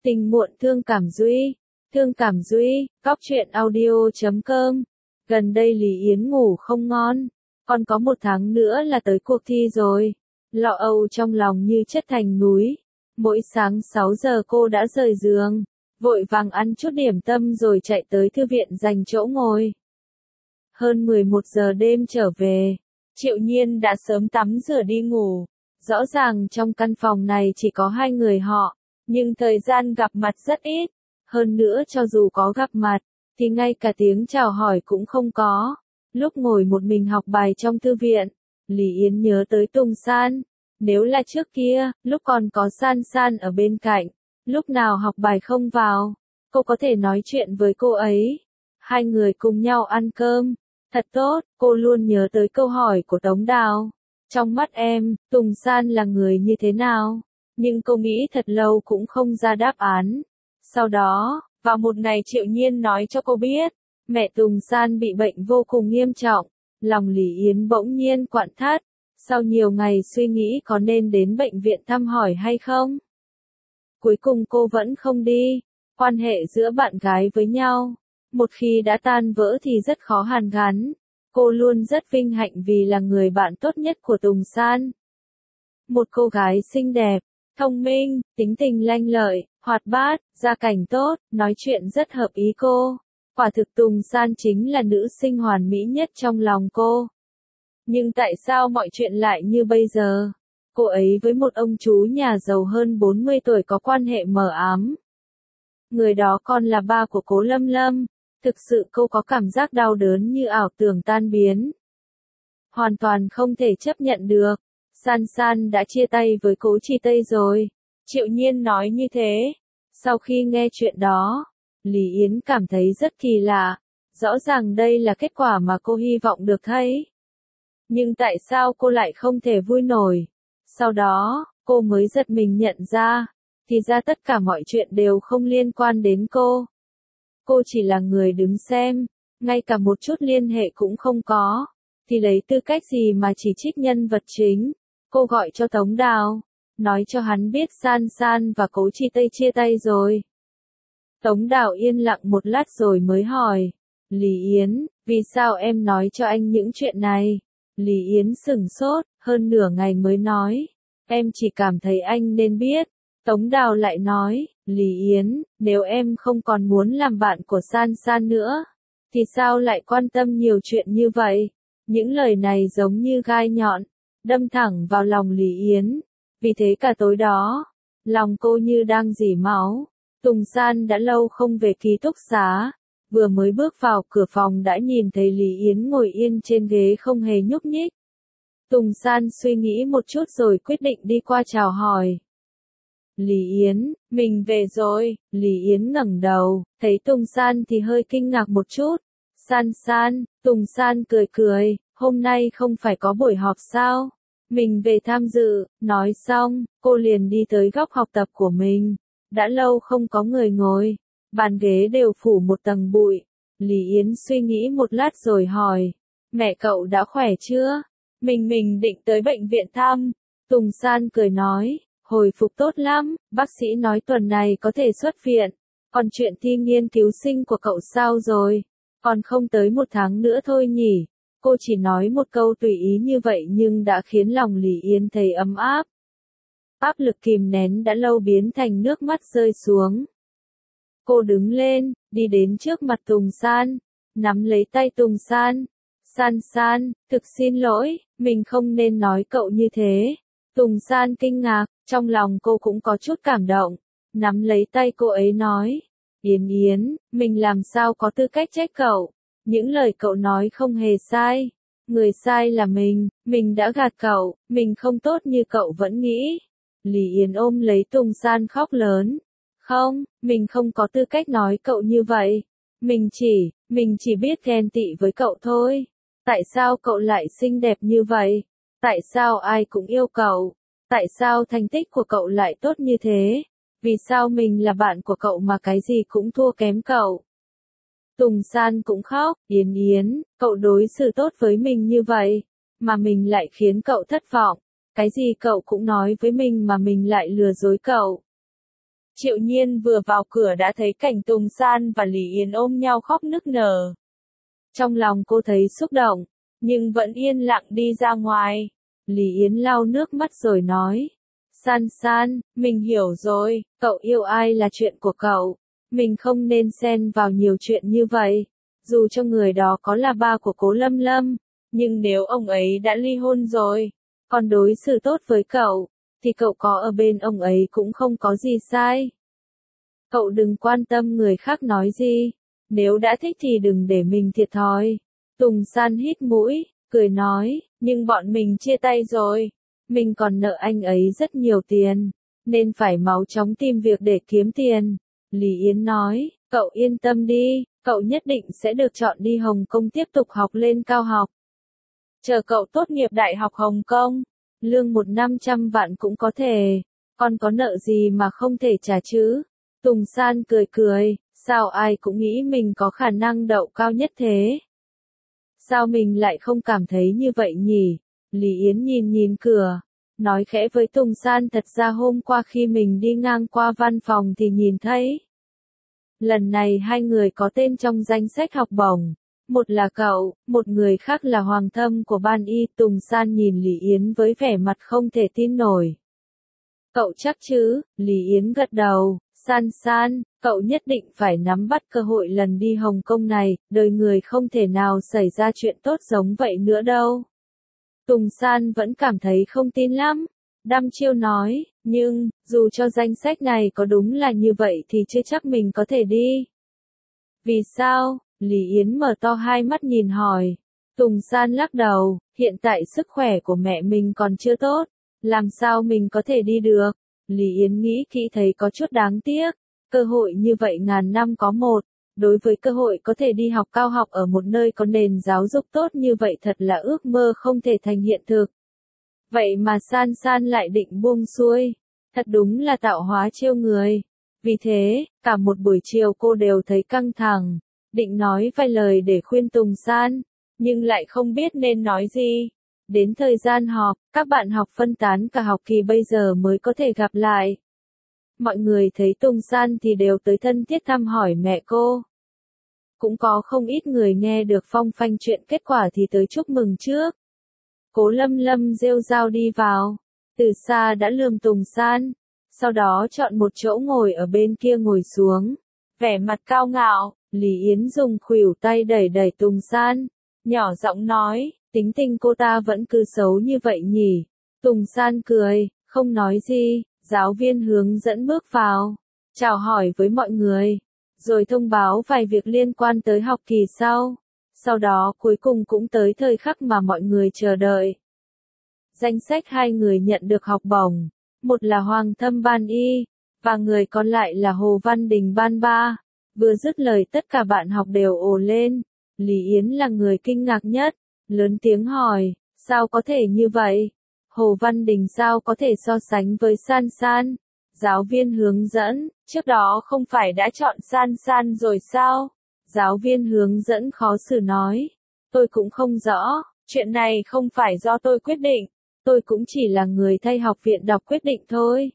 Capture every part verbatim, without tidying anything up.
Tình muộn thương cảm Duy, thương cảm Duy, góc truyện audio chấm com. Gần đây Lý Yến ngủ không ngon, còn có một tháng nữa là tới cuộc thi rồi. Lo âu trong lòng như chất thành núi. Mỗi sáng sáu giờ cô đã rời giường, vội vàng ăn chút điểm tâm rồi chạy tới thư viện dành chỗ ngồi. Hơn mười một giờ đêm trở về, Triệu Nhiên đã sớm tắm rửa đi ngủ. Rõ ràng trong căn phòng này chỉ có hai người họ, nhưng thời gian gặp mặt rất ít. Hơn nữa cho dù có gặp mặt, thì ngay cả tiếng chào hỏi cũng không có. Lúc ngồi một mình học bài trong thư viện, Lý Yến nhớ tới Tùng San. Nếu là trước kia, lúc còn có San San ở bên cạnh, lúc nào học bài không vào, cô có thể nói chuyện với cô ấy. Hai người cùng nhau ăn cơm. Thật tốt, cô luôn nhớ tới câu hỏi của Tống Đào. Trong mắt em, Tùng San là người như thế nào? Nhưng cô nghĩ thật lâu cũng không ra đáp án. Sau đó, vào một ngày Triệu Nhiên nói cho cô biết, mẹ Tùng San bị bệnh vô cùng nghiêm trọng. Lòng Lý Yến bỗng nhiên quặn thắt. Sau nhiều ngày suy nghĩ có nên đến bệnh viện thăm hỏi hay không? Cuối cùng cô vẫn không đi. Quan hệ giữa bạn gái với nhau, một khi đã tan vỡ thì rất khó hàn gắn. Cô luôn rất vinh hạnh vì là người bạn tốt nhất của Tùng San. Một cô gái xinh đẹp, thông minh, tính tình lanh lợi, hoạt bát, gia cảnh tốt, nói chuyện rất hợp ý cô. Quả thực Tùng San chính là nữ sinh hoàn mỹ nhất trong lòng cô. Nhưng tại sao mọi chuyện lại như bây giờ? Cô ấy với một ông chú nhà giàu hơn bốn mươi tuổi có quan hệ mờ ám. Người đó còn là ba của Cố Lâm Lâm. Thực sự cô có cảm giác đau đớn như ảo tưởng tan biến. Hoàn toàn không thể chấp nhận được. San San đã chia tay với Cố Chi Tây rồi. Triệu Nhiên nói như thế. Sau khi nghe chuyện đó, Lý Yến cảm thấy rất kỳ lạ. Rõ ràng đây là kết quả mà cô hy vọng được thấy. Nhưng tại sao cô lại không thể vui nổi? Sau đó, cô mới giật mình nhận ra, thì ra tất cả mọi chuyện đều không liên quan đến cô. Cô chỉ là người đứng xem, ngay cả một chút liên hệ cũng không có. Thì lấy tư cách gì mà chỉ trích nhân vật chính? Cô gọi cho Tống Đào, nói cho hắn biết San San và Cố Chi Tây chia tay rồi. Tống Đào yên lặng một lát rồi mới hỏi, Lý Yến, vì sao em nói cho anh những chuyện này? Lý Yến sửng sốt, hơn nửa ngày mới nói, em chỉ cảm thấy anh nên biết. Tống Đào lại nói, Lý Yến, nếu em không còn muốn làm bạn của San San nữa, thì sao lại quan tâm nhiều chuyện như vậy? Những lời này giống như gai nhọn, đâm thẳng vào lòng Lý Yến. Vì thế cả tối đó, lòng cô như đang rỉ máu. Tùng San đã lâu không về ký túc xá, vừa mới bước vào cửa phòng đã nhìn thấy Lý Yến ngồi yên trên ghế không hề nhúc nhích. Tùng San suy nghĩ một chút rồi quyết định đi qua chào hỏi. Lý Yến, mình về rồi. Lý Yến ngẩng đầu, thấy Tùng San thì hơi kinh ngạc một chút. San San, Tùng San cười cười, hôm nay không phải có buổi họp sao? Mình về tham dự. Nói xong, cô liền đi tới góc học tập của mình. Đã lâu không có người ngồi, bàn ghế đều phủ một tầng bụi. Lý Yến suy nghĩ một lát rồi hỏi, mẹ cậu đã khỏe chưa? Mình mình định tới bệnh viện thăm. Tùng San cười nói, hồi phục tốt lắm, bác sĩ nói tuần này có thể xuất viện. Còn chuyện thi nghiên cứu sinh của cậu sao rồi? Còn không tới một tháng nữa thôi nhỉ? Cô chỉ nói một câu tùy ý như vậy nhưng đã khiến lòng Lý Yến thấy ấm áp. Áp lực kìm nén đã lâu biến thành nước mắt rơi xuống. Cô đứng lên, đi đến trước mặt Tùng San, nắm lấy tay Tùng San. San San, thực xin lỗi, mình không nên nói cậu như thế. Tùng San kinh ngạc, trong lòng cô cũng có chút cảm động. Nắm lấy tay cô ấy nói, Yến Yến, mình làm sao có tư cách trách cậu. Những lời cậu nói không hề sai. Người sai là mình, mình đã gạt cậu, mình không tốt như cậu vẫn nghĩ. Lý Yến ôm lấy Tùng San khóc lớn. Không, mình không có tư cách nói cậu như vậy. Mình chỉ, mình chỉ biết ghen tị với cậu thôi. Tại sao cậu lại xinh đẹp như vậy? Tại sao ai cũng yêu cậu? Tại sao thành tích của cậu lại tốt như thế? Vì sao mình là bạn của cậu mà cái gì cũng thua kém cậu? Tùng San cũng khóc, Yến Yến, cậu đối xử tốt với mình như vậy, mà mình lại khiến cậu thất vọng. Cái gì cậu cũng nói với mình mà mình lại lừa dối cậu. Triệu Nhiên vừa vào cửa đã thấy cảnh Tùng San và Lý Yến ôm nhau khóc nức nở. Trong lòng cô thấy xúc động, nhưng vẫn yên lặng đi ra ngoài. Lý Yến lau nước mắt rồi nói. San San, mình hiểu rồi, cậu yêu ai là chuyện của cậu. Mình không nên xen vào nhiều chuyện như vậy. Dù cho người đó có là ba của Cố Lâm Lâm, nhưng nếu ông ấy đã ly hôn rồi, còn đối xử tốt với cậu, thì cậu có ở bên ông ấy cũng không có gì sai. Cậu đừng quan tâm người khác nói gì. Nếu đã thích thì đừng để mình thiệt thòi. Tùng San hít mũi, cười nói, nhưng bọn mình chia tay rồi. Mình còn nợ anh ấy rất nhiều tiền, nên phải máu chóng tìm việc để kiếm tiền. Lý Yến nói, cậu yên tâm đi, cậu nhất định sẽ được chọn đi Hồng Kông tiếp tục học lên cao học. Chờ cậu tốt nghiệp Đại học Hồng Kông, lương một năm trăm vạn cũng có thể, còn có nợ gì mà không thể trả chứ? Tùng San cười cười, sao ai cũng nghĩ mình có khả năng đậu cao nhất thế? Sao mình lại không cảm thấy như vậy nhỉ? Lý Yến nhìn nhìn cửa, nói khẽ với Tùng San, thật ra hôm qua khi mình đi ngang qua văn phòng thì nhìn thấy. Lần này hai người có tên trong danh sách học bổng. Một là cậu, một người khác là Hoàng Thâm của Ban Y. Tùng San nhìn Lý Yến với vẻ mặt không thể tin nổi. Cậu chắc chứ? Lý Yến gật đầu. San San, cậu nhất định phải nắm bắt cơ hội lần đi Hồng Kông này, đời người không thể nào xảy ra chuyện tốt giống vậy nữa đâu. Tùng San vẫn cảm thấy không tin lắm. Đăm chiêu nói, nhưng, dù cho danh sách này có đúng là như vậy thì chưa chắc mình có thể đi. Vì sao? Lý Yến mở to hai mắt nhìn hỏi. Tùng San lắc đầu, hiện tại sức khỏe của mẹ mình còn chưa tốt, làm sao mình có thể đi được? Lý Yến nghĩ kỹ thấy có chút đáng tiếc, cơ hội như vậy ngàn năm có một, đối với cơ hội có thể đi học cao học ở một nơi có nền giáo dục tốt như vậy thật là ước mơ không thể thành hiện thực. Vậy mà San San lại định buông xuôi, thật đúng là tạo hóa trêu người. Vì thế, cả một buổi chiều cô đều thấy căng thẳng, định nói vài lời để khuyên Tùng San, nhưng lại không biết nên nói gì. Đến thời gian họp, các bạn học phân tán cả học kỳ bây giờ mới có thể gặp lại. Mọi người thấy Tùng San thì đều tới thân thiết thăm hỏi mẹ cô. Cũng có không ít người nghe được phong phanh chuyện kết quả thì tới chúc mừng trước. Cố Lâm Lâm rêu rao đi vào, từ xa đã lườm Tùng San, sau đó chọn một chỗ ngồi ở bên kia ngồi xuống. Vẻ mặt cao ngạo, Lý Yến dùng khuỷu tay đẩy đẩy Tùng San, nhỏ giọng nói, tính tình cô ta vẫn cứ xấu như vậy nhỉ. Tùng San cười, không nói gì, giáo viên hướng dẫn bước vào, chào hỏi với mọi người, rồi thông báo vài việc liên quan tới học kỳ sau. Sau đó cuối cùng cũng tới thời khắc mà mọi người chờ đợi. Danh sách hai người nhận được học bổng, một là Hoàng Thâm Ban Y, và người còn lại là Hồ Văn Đình Ban Ba. Vừa dứt lời tất cả bạn học đều ồ lên, Lý Yến là người kinh ngạc nhất, lớn tiếng hỏi, sao có thể như vậy? Hồ Văn Đình sao có thể so sánh với San San? Giáo viên hướng dẫn, trước đó không phải đã chọn San San rồi sao? Giáo viên hướng dẫn khó xử nói, tôi cũng không rõ, chuyện này không phải do tôi quyết định, tôi cũng chỉ là người thay học viện đọc quyết định thôi.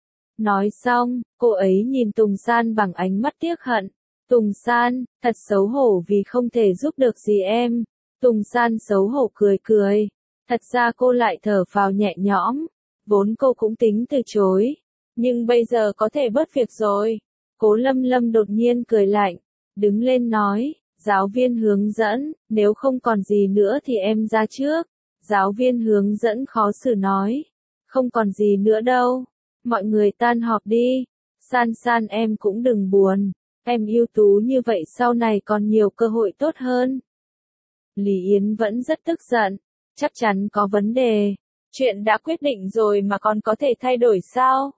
Nói xong, cô ấy nhìn Tùng San bằng ánh mắt tiếc hận. Tùng San, thật xấu hổ vì không thể giúp được gì em. Tùng San xấu hổ cười cười. Thật ra cô lại thở phào nhẹ nhõm. Vốn cô cũng tính từ chối. Nhưng bây giờ có thể bớt việc rồi. Cố Lâm Lâm đột nhiên cười lạnh. Đứng lên nói, giáo viên hướng dẫn, nếu không còn gì nữa thì em ra trước. Giáo viên hướng dẫn khó xử nói. Không còn gì nữa đâu. Mọi người tan họp đi. San San em cũng đừng buồn. Em ưu tú như vậy sau này còn nhiều cơ hội tốt hơn. Lý Yến vẫn rất tức giận. Chắc chắn có vấn đề. Chuyện đã quyết định rồi mà còn có thể thay đổi sao?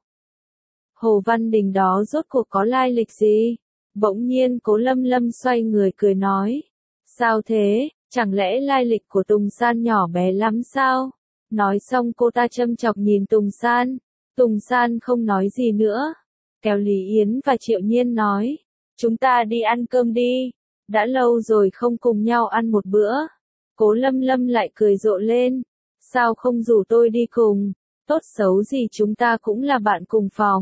Hồ Văn Đình đó rốt cuộc có lai lịch gì? Bỗng nhiên Cố Lâm Lâm xoay người cười nói. Sao thế, chẳng lẽ lai lịch của Tùng San nhỏ bé lắm sao? Nói xong cô ta châm chọc nhìn Tùng San. Tùng San không nói gì nữa. Kéo Lý Yến và Triệu Nhiên nói. Chúng ta đi ăn cơm đi. Đã lâu rồi không cùng nhau ăn một bữa. Cố Lâm Lâm lại cười rộ lên. Sao không rủ tôi đi cùng? Tốt xấu gì chúng ta cũng là bạn cùng phòng.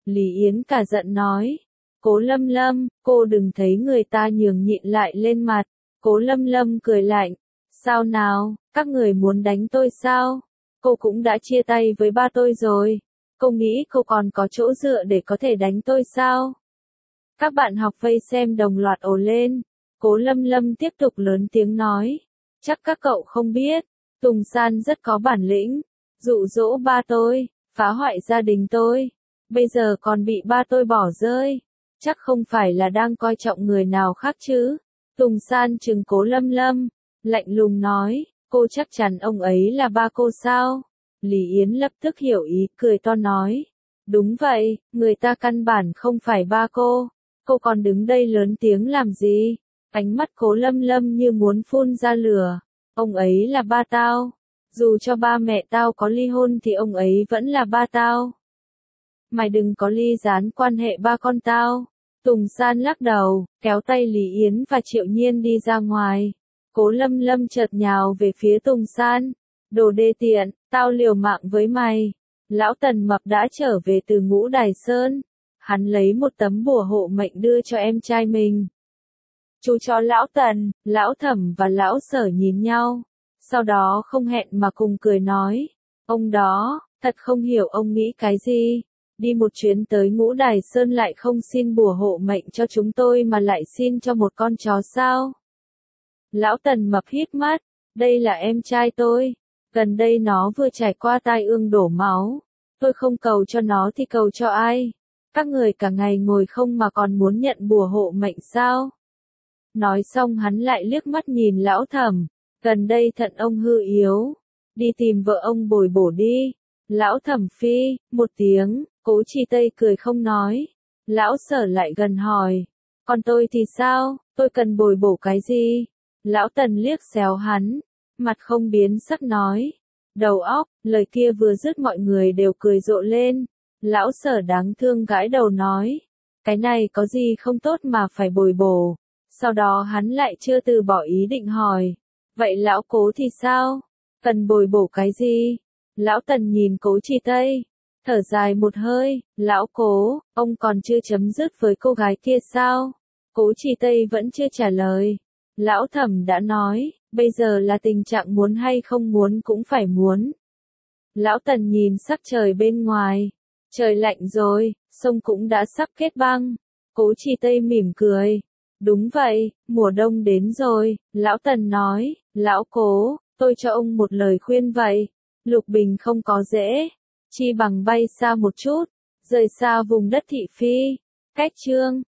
Lý Yến cả giận nói. Cố Lâm Lâm, cô đừng thấy người ta nhường nhịn lại lên mặt. Cố Lâm Lâm cười lạnh. Sao nào, các người muốn đánh tôi sao? Cô cũng đã chia tay với ba tôi rồi. Cô nghĩ cô còn có chỗ dựa để có thể đánh tôi sao? Các bạn học vây xem đồng loạt ồ lên. Cố Lâm Lâm tiếp tục lớn tiếng nói. Chắc các cậu không biết, Tùng San rất có bản lĩnh, dụ dỗ ba tôi, phá hoại gia đình tôi. Bây giờ còn bị ba tôi bỏ rơi. Chắc không phải là đang coi trọng người nào khác chứ. Tùng San trừng Cố Lâm Lâm, lạnh lùng nói, cô chắc chắn ông ấy là ba cô sao? Lý Yến lập tức hiểu ý, cười to nói. Đúng vậy, người ta căn bản không phải ba cô. Cô còn đứng đây lớn tiếng làm gì? Ánh mắt Cố Lâm Lâm như muốn phun ra lửa. Ông ấy là ba tao. Dù cho ba mẹ tao có ly hôn thì ông ấy vẫn là ba tao. Mày đừng có ly gián quan hệ ba con tao. Tùng San lắc đầu, kéo tay Lý Yến và Triệu Nhiên đi ra ngoài. Cố Lâm Lâm chợt nhào về phía Tùng San. Đồ đê tiện, tao liều mạng với mày. Lão Tần Mập đã trở về từ Ngũ Đài Sơn. Hắn lấy một tấm bùa hộ mệnh đưa cho em trai mình. Chú cho Lão Tần, Lão Thẩm và Lão Sở nhìn nhau. Sau đó không hẹn mà cùng cười nói. Ông đó, thật không hiểu ông nghĩ cái gì. Đi một chuyến tới Ngũ Đài Sơn lại không xin bùa hộ mệnh cho chúng tôi mà lại xin cho một con chó sao? Lão Tần Mập híp mắt. Đây là em trai tôi. Gần đây nó vừa trải qua tai ương đổ máu. Tôi không cầu cho nó thì cầu cho ai? Các người cả ngày ngồi không mà còn muốn nhận bùa hộ mệnh sao? Nói xong hắn lại liếc mắt nhìn Lão Thẩm. Gần đây thận ông hư yếu. Đi tìm vợ ông bồi bổ đi. Lão Thẩm phi, một tiếng, Cố Chi Tây cười không nói. Lão Sở lại gần hỏi. Còn tôi thì sao, tôi cần bồi bổ cái gì? Lão Tần liếc xéo hắn. Mặt không biến sắc nói. Đầu óc, lời kia vừa dứt mọi người đều cười rộ lên. Lão Sở đáng thương gãi đầu nói. Cái này có gì không tốt mà phải bồi bổ. Sau đó hắn lại chưa từ bỏ ý định hỏi. Vậy lão Cố thì sao? Cần bồi bổ cái gì? Lão Tần nhìn Cố Chi Tây. Thở dài một hơi. Lão Cố, ông còn chưa chấm dứt với cô gái kia sao? Cố Chi Tây vẫn chưa trả lời. Lão Thẩm đã nói. Bây giờ là tình trạng muốn hay không muốn cũng phải muốn. Lão Tần nhìn sắc trời bên ngoài. Trời lạnh rồi, sông cũng đã sắp kết băng. Cố Chi Tây mỉm cười. Đúng vậy, mùa đông đến rồi, Lão Tần nói. Lão Cố, tôi cho ông một lời khuyên vậy. Lục bình không có dễ. Chi bằng bay xa một chút. Rời xa vùng đất thị phi. Cách chương.